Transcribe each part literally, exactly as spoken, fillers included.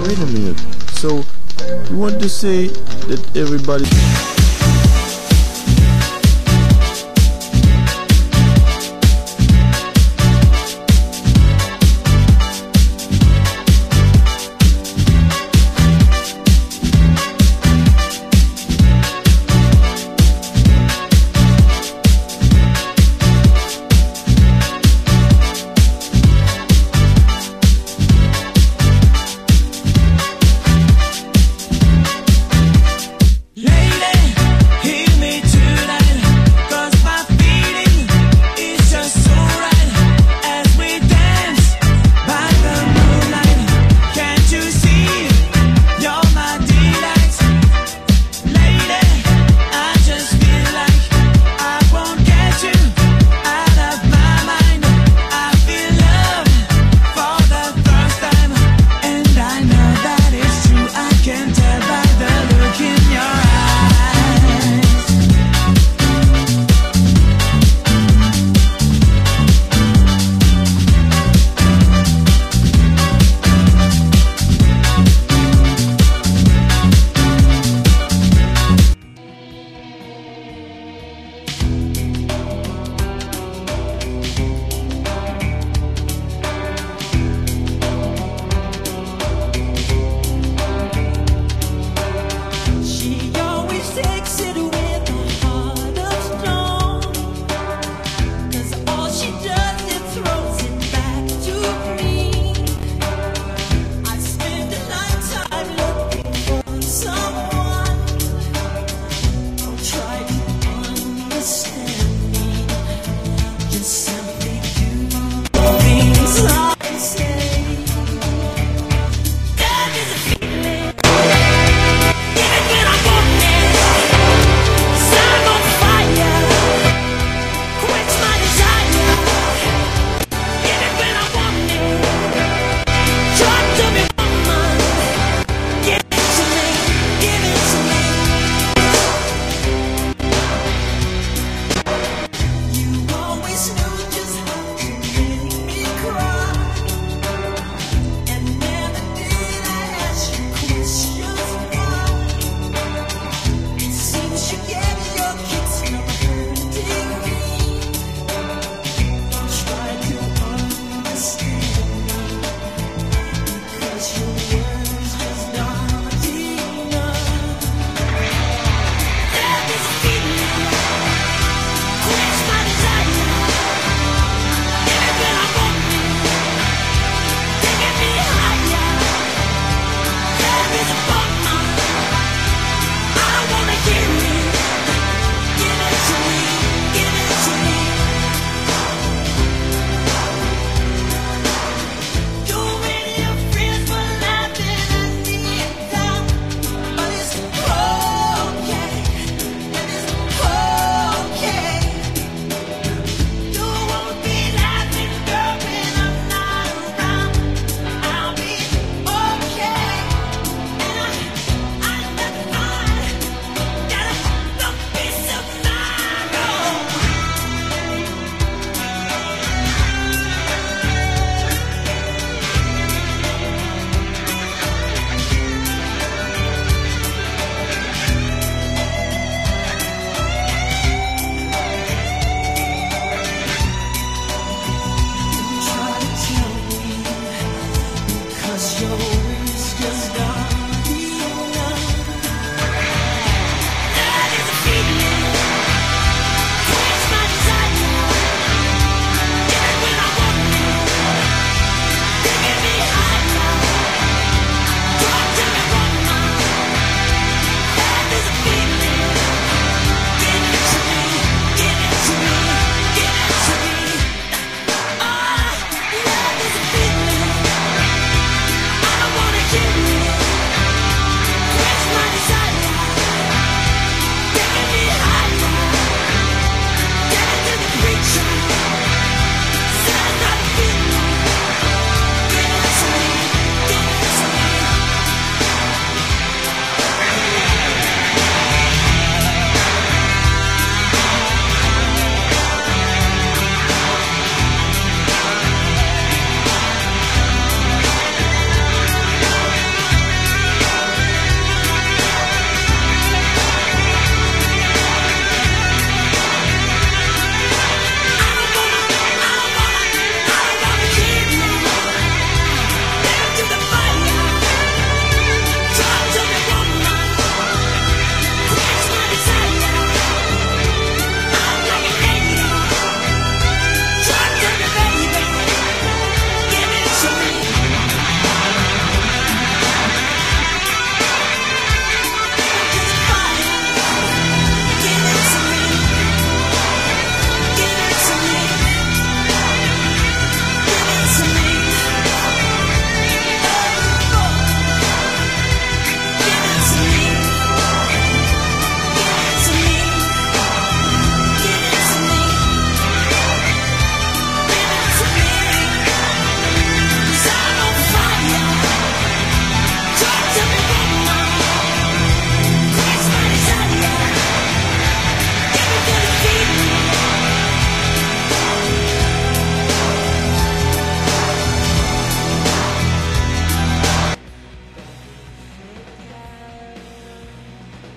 wait a minute. So you want to say that everybody...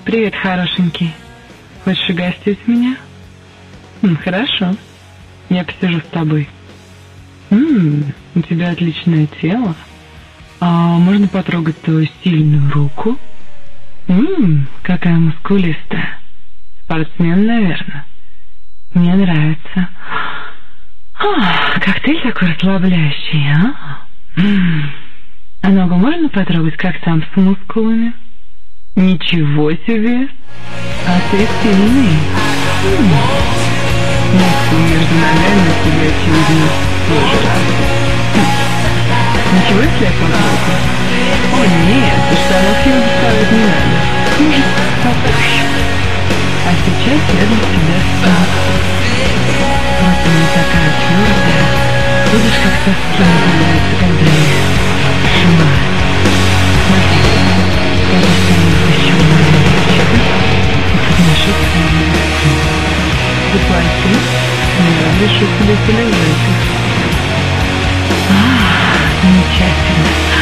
Привет, хорошенький. Хочешь угостить меня? М, хорошо. Я посижу с тобой. Ммм, у тебя отличное тело. А можно потрогать твою сильную руку? Ммм, какая мускулистая. Спортсмен, наверное. Мне нравится. А, коктейль такой расслабляющий, а? М-м. А ногу можно потрогать, как там с мускулами? Ничего себе! А ты сильный. М-м. Мускул между ногами у тебя, очевидно, тоже развит. Хм. Ничего, если я потрогаю? О, нет, ты штанов его доставать не надо. Может, попозже. А сейчас я для тебя стану. Вот она такая твердая. Видишь, как соски называются, когда их сжимают. Смотри, я достану еще маленечко и подношу к твоему лицу. Заплати, я разрешу тебе полежать. Ах, замечательно.